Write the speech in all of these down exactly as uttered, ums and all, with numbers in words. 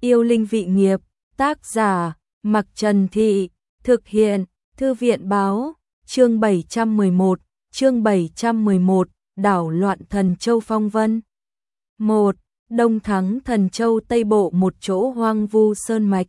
Yêu linh vị nghiệp, tác giả, Mặc Trần Thị, thực hiện, Thư viện báo, chương bảy trăm mười một, chương bảy trăm mười một, đảo loạn Thần Châu phong vân. một. Đông Thắng Thần Châu Tây Bộ, một chỗ hoang vu sơn mạch.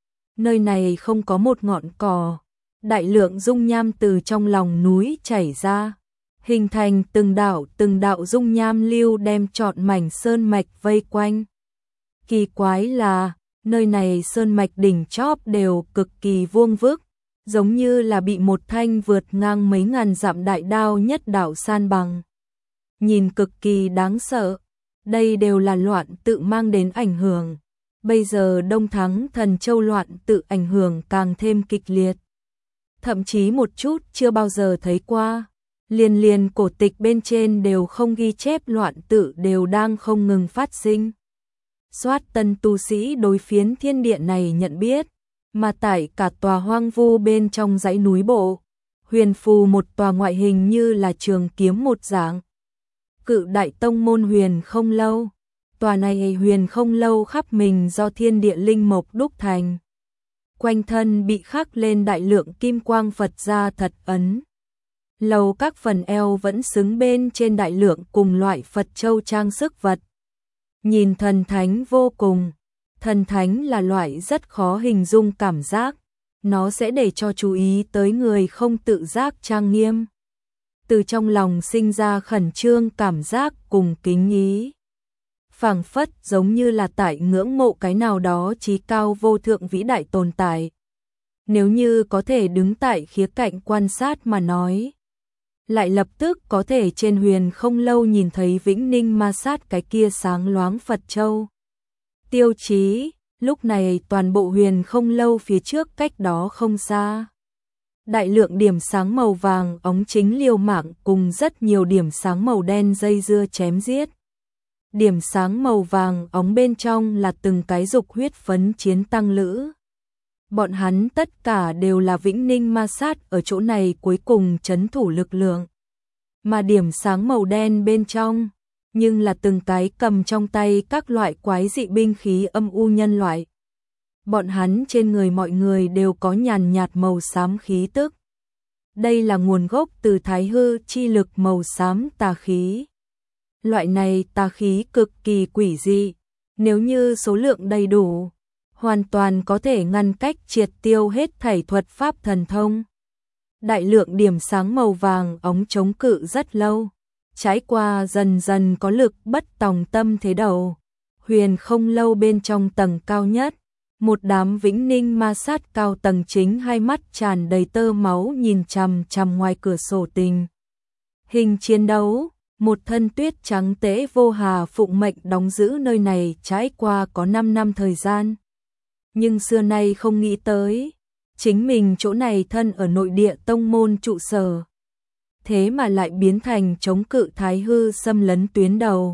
Nơi này không có một ngọn cỏ, đại lượng dung nham từ trong lòng núi chảy ra, hình thành từng đạo từng đạo dung nham lưu đem trọn mảnh sơn mạch vây quanh. Kỳ quái là, nơi này sơn mạch đỉnh chóp đều cực kỳ vuông vức, giống như là bị một thanh vượt ngang mấy ngàn dặm đại đao nhất đảo san bằng. Nhìn cực kỳ đáng sợ, đây đều là loạn tự mang đến ảnh hưởng. Bây giờ Đông Thắng Thần Châu loạn tự ảnh hưởng càng thêm kịch liệt. Thậm chí một chút chưa bao giờ thấy qua, liền liền cổ tịch bên trên đều không ghi chép loạn tự đều đang không ngừng phát sinh. Soát tân tu sĩ đối phiến thiên địa này nhận biết, mà tại cả tòa hoang vu bên trong dãy núi bộ, huyền phù một tòa ngoại hình như là trường kiếm một dạng. Cự đại tông môn Huyền Không Lâu, tòa này Huyền Không Lâu khắp mình do thiên địa linh mộc đúc thành. Quanh thân bị khắc lên đại lượng kim quang Phật gia thật ấn. Lầu các phần eo vẫn xứng bên trên đại lượng cùng loại Phật châu trang sức vật. Nhìn thần thánh vô cùng, thần thánh là loại rất khó hình dung cảm giác, nó sẽ để cho chú ý tới người không tự giác trang nghiêm. Từ trong lòng sinh ra khẩn trương cảm giác cùng kính ý. Phảng phất giống như là tại ngưỡng mộ cái nào đó chí cao vô thượng vĩ đại tồn tại. Nếu như có thể đứng tại khía cạnh quan sát mà nói, lại lập tức có thể trên Huyền Không Lâu nhìn thấy Vĩnh Ninh Ma Sát cái kia sáng loáng Phật châu. Tiêu chí, lúc này toàn bộ Huyền Không Lâu phía trước cách đó không xa. Đại lượng điểm sáng màu vàng óng chính liều mạng cùng rất nhiều điểm sáng màu đen dây dưa chém giết. Điểm sáng màu vàng óng bên trong là từng cái dục huyết phấn chiến tăng lữ. Bọn hắn tất cả đều là Vĩnh Ninh Ma Sát ở chỗ này cuối cùng trấn thủ lực lượng. Mà điểm sáng màu đen bên trong, nhưng là từng cái cầm trong tay các loại quái dị binh khí âm u nhân loại. Bọn hắn trên người mọi người đều có nhàn nhạt màu xám khí tức. Đây là nguồn gốc từ thái hư chi lực màu xám tà khí. Loại này tà khí cực kỳ quỷ dị, nếu như số lượng đầy đủ, hoàn toàn có thể ngăn cách triệt tiêu hết thảy thuật pháp thần thông. Đại lượng điểm sáng màu vàng óng chống cự rất lâu, trải qua dần dần có lực bất tòng tâm thế đầu. Huyền Không Lâu bên trong tầng cao nhất, một đám Vĩnh Ninh Ma Sát cao tầng chính hai mắt tràn đầy tơ máu nhìn chằm chằm ngoài cửa sổ tình hình chiến đấu. Một thân tuyết trắng Tế Vô Hà phụng mệnh đóng giữ nơi này trải qua có năm năm thời gian. Nhưng xưa nay không nghĩ tới, chính mình chỗ này thân ở nội địa tông môn trụ sở. Thế mà lại biến thành chống cự thái hư xâm lấn tuyến đầu.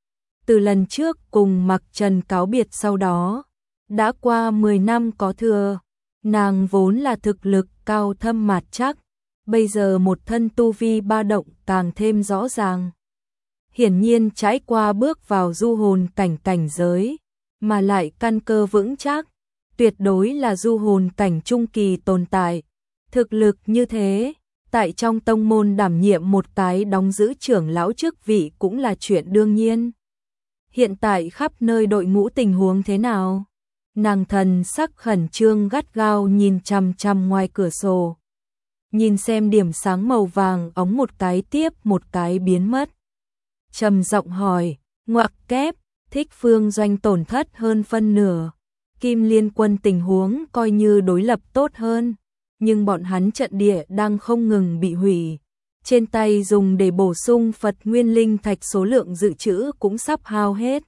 Từ lần trước cùng Mặc Trần cáo biệt sau đó, đã qua mười năm có thừa, nàng vốn là thực lực cao thâm mạt chắc, bây giờ một thân tu vi ba động càng thêm rõ ràng. Hiển nhiên trải qua bước vào du hồn cảnh cảnh giới, mà lại căn cơ vững chắc, tuyệt đối là du hồn cảnh trung kỳ tồn tại. Thực lực như thế, tại trong tông môn đảm nhiệm một cái đóng giữ trưởng lão chức vị cũng là chuyện đương nhiên. Hiện tại khắp nơi đội ngũ tình huống thế nào? Nàng thần sắc khẩn trương gắt gao nhìn chằm chằm ngoài cửa sổ. Nhìn xem điểm sáng màu vàng óng một cái tiếp một cái biến mất. Trầm giọng hỏi, ngoặc kép, Thích Phương doanh tổn thất hơn phân nửa. Kim Liên quân tình huống coi như đối lập tốt hơn, nhưng bọn hắn trận địa đang không ngừng bị hủy. Trên tay dùng để bổ sung Phật Nguyên Linh Thạch số lượng dự trữ cũng sắp hao hết.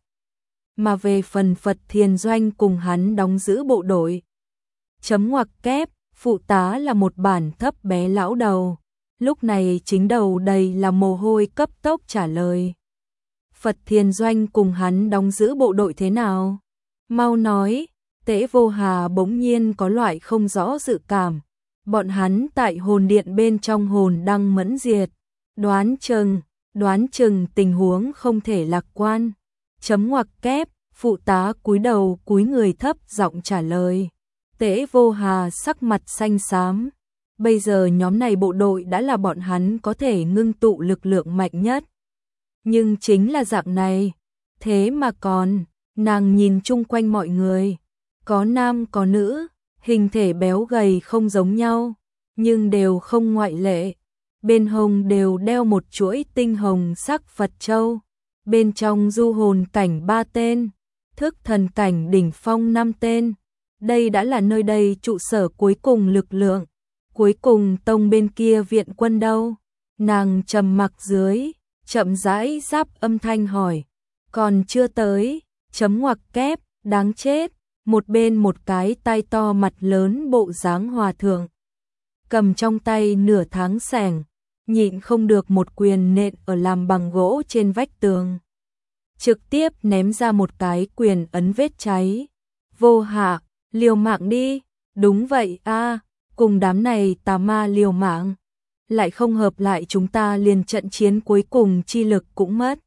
Mà về phần Phật Thiền Doanh cùng hắn đóng giữ bộ đội. Chấm ngoặc kép, phụ tá là một bản thấp bé lão đầu. Lúc này chính đầu đầy là mồ hôi cấp tốc trả lời. Phật Thiền Doanh cùng hắn đóng giữ bộ đội thế nào? Mau nói, Tế Vô Hà bỗng nhiên có loại không rõ dự cảm. Bọn hắn tại hồn điện bên trong hồn đăng mẫn diệt. Đoán chừng, đoán chừng tình huống không thể lạc quan. Chấm ngoặc kép, Phụ tá cúi đầu cúi người thấp giọng trả lời. Tế Vô Hà sắc mặt xanh xám. Bây giờ nhóm này bộ đội đã là bọn hắn có thể ngưng tụ lực lượng mạnh nhất. Nhưng chính là dạng này. Thế mà còn, nàng nhìn chung quanh mọi người. Có nam có nữ, hình thể béo gầy không giống nhau, nhưng đều không ngoại lệ. Bên hông đều đeo một chuỗi tinh hồng sắc Phật châu. Bên trong du hồn cảnh ba tên, thức thần cảnh đỉnh phong năm tên. Đây đã là nơi đây trụ sở cuối cùng lực lượng. Cuối cùng tông bên kia viện quân đâu? Nàng trầm mặc dưới, chậm rãi giáp âm thanh hỏi. Còn chưa tới, chấm ngoặc kép, đáng chết. Một bên một cái tai to mặt lớn bộ dáng hòa thượng. Cầm trong tay nửa tháng sẻng, nhịn không được một quyền nện ở làm bằng gỗ trên vách tường. Trực tiếp ném ra một cái quyền ấn vết cháy. Vô Hạ, liều mạng đi. Đúng vậy a, cùng đám này tà ma liều mạng. Lại không hợp lại chúng ta liền trận chiến cuối cùng chi lực cũng mất.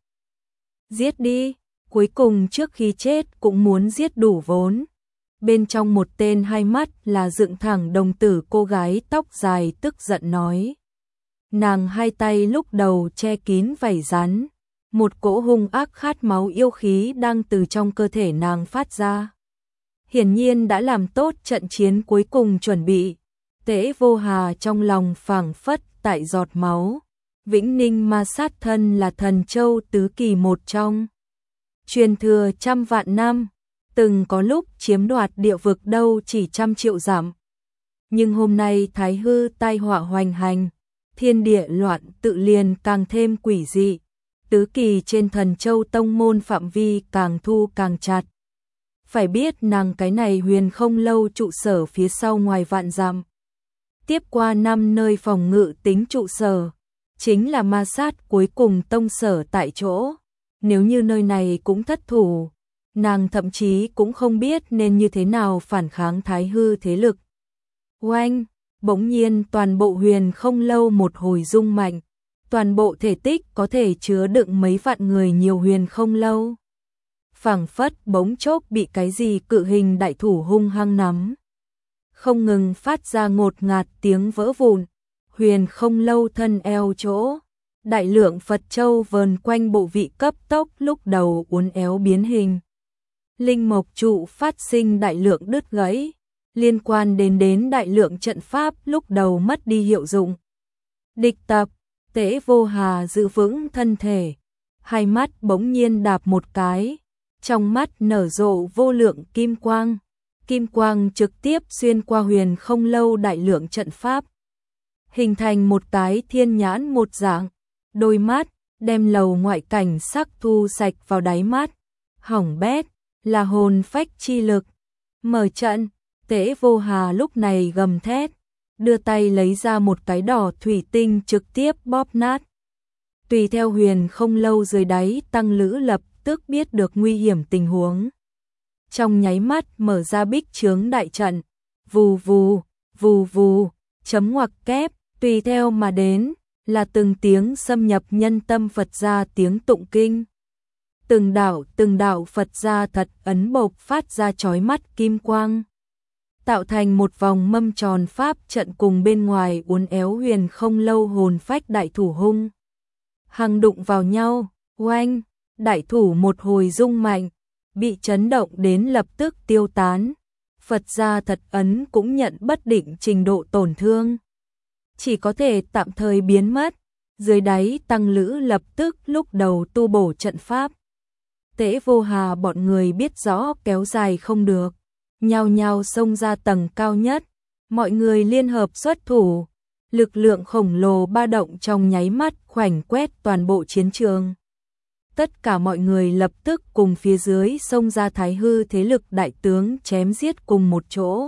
Giết đi, cuối cùng trước khi chết cũng muốn giết đủ vốn. Bên trong một tên hai mắt là dựng thẳng đồng tử cô gái tóc dài tức giận nói. Nàng hai tay lúc đầu che kín vảy rắn. Một cỗ hung ác khát máu yêu khí đang từ trong cơ thể nàng phát ra. Hiển nhiên đã làm tốt trận chiến cuối cùng chuẩn bị. Tế Vô Hà trong lòng phảng phất tại giọt máu. Vĩnh Ninh ma sát thân là thần châu tứ kỳ một trong. Truyền thừa trăm vạn năm. Từng có lúc chiếm đoạt địa vực đâu chỉ trăm triệu dặm. Nhưng hôm nay thái hư tai họa hoành hành. Thiên địa loạn tự liền càng thêm quỷ dị. Tứ kỳ trên thần châu tông môn phạm vi càng thu càng chặt. Phải biết nàng cái này huyền không lâu trụ sở phía sau ngoài vạn dặm. Tiếp qua năm nơi phòng ngự tính trụ sở. Chính là ma sát cuối cùng tông sở tại chỗ. Nếu như nơi này cũng thất thủ, nàng thậm chí cũng không biết nên như thế nào phản kháng thái hư thế lực. Oanh, bỗng nhiên toàn bộ huyền không lâu một hồi rung mạnh. Toàn bộ thể tích có thể chứa đựng mấy vạn người nhiều huyền không lâu. Phảng phất bỗng chốc bị cái gì cự hình đại thủ hung hăng nắm. Không ngừng phát ra ngột ngạt tiếng vỡ vụn. Huyền không lâu thân eo chỗ. Đại lượng Phật châu vờn quanh bộ vị cấp tốc lúc đầu uốn éo biến hình. Linh mộc trụ phát sinh đại lượng đứt gãy. Liên quan đến đến đại lượng trận pháp lúc đầu mất đi hiệu dụng. Địch tập. Tế Vô Hà giữ vững thân thể, hai mắt bỗng nhiên đạp một cái, trong mắt nở rộ vô lượng kim quang, kim quang trực tiếp xuyên qua huyền không lâu đại lượng trận pháp, hình thành một cái thiên nhãn một dạng, đôi mắt đem lầu ngoại cảnh sắc thu sạch vào đáy mắt, hỏng bét, là hồn phách chi lực. Mở trận, Tế Vô Hà lúc này gầm thét. Đưa tay lấy ra một cái đỏ thủy tinh trực tiếp bóp nát. Tùy theo huyền không lâu dưới đáy tăng lữ lập tức biết được nguy hiểm tình huống. Trong nháy mắt mở ra bích chướng đại trận. Vù vù, vù vù, chấm ngoặc kép, tùy theo mà đến, là từng tiếng xâm nhập nhân tâm Phật gia tiếng tụng kinh. Từng đạo từng đạo Phật gia thật ấn bộc phát ra chói mắt kim quang. Tạo thành một vòng mâm tròn pháp trận cùng bên ngoài uốn éo huyền không lâu hồn phách đại thủ hung. Hằng đụng vào nhau, oanh, đại thủ một hồi rung mạnh, bị chấn động đến lập tức tiêu tán. Phật gia thật ấn cũng nhận bất định trình độ tổn thương. Chỉ có thể tạm thời biến mất, dưới đáy tăng lữ lập tức lúc đầu tu bổ trận pháp. Tế Vô Hà bọn người biết rõ kéo dài không được. Nhao nhao xông ra tầng cao nhất, mọi người liên hợp xuất thủ, lực lượng khổng lồ ba động trong nháy mắt khoảnh quét toàn bộ chiến trường. Tất cả mọi người lập tức cùng phía dưới xông ra thái hư thế lực đại tướng chém giết cùng một chỗ.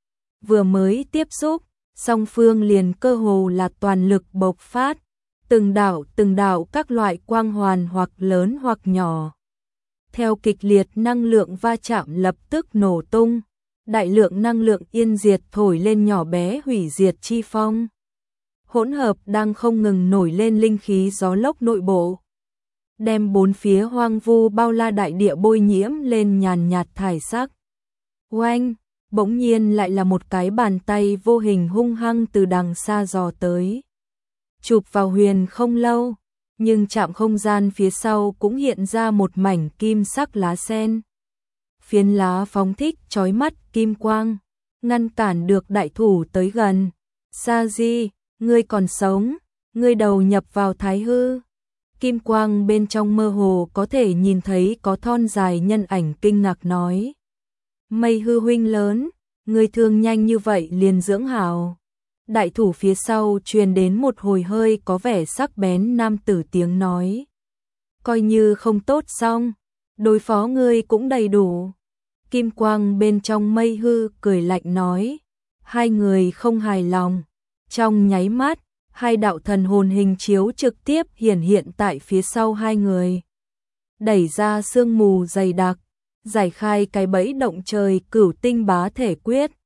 Vừa mới tiếp xúc, song phương liền cơ hồ là toàn lực bộc phát, từng đạo từng đạo các loại quang hoàn hoặc lớn hoặc nhỏ. Theo kịch liệt năng lượng va chạm lập tức nổ tung, đại lượng năng lượng yên diệt thổi lên nhỏ bé hủy diệt chi phong. Hỗn hợp đang không ngừng nổi lên linh khí gió lốc nội bộ. đem bốn phía hoang vu bao la đại địa bôi nhiễm lên nhàn nhạt thải sắc. Oanh, bỗng nhiên lại là một cái bàn tay vô hình hung hăng từ đằng xa dò tới. Chụp vào Huyền không lâu, nhưng chạm không gian phía sau cũng hiện ra một mảnh kim sắc lá sen. Phiến lá phóng thích chói mắt kim quang, ngăn cản được đại thủ tới gần. Sa Di, ngươi còn sống, ngươi đầu nhập vào thái hư. Kim quang bên trong mơ hồ có thể nhìn thấy có thon dài nhân ảnh kinh ngạc nói. Mây hư huynh lớn, ngươi thương nhanh như vậy liền dưỡng hảo. Đại thủ phía sau truyền đến một hồi hơi có vẻ sắc bén nam tử tiếng nói. Coi như không tốt xong, đối phó ngươi cũng đầy đủ. Kim quang bên trong mây hư cười lạnh nói. Hai người không hài lòng. Trong nháy mắt, hai đạo thần hồn hình chiếu trực tiếp hiển hiện tại phía sau hai người. Đẩy ra sương mù dày đặc, giải khai cái bẫy động trời cửu tinh bá thể quyết.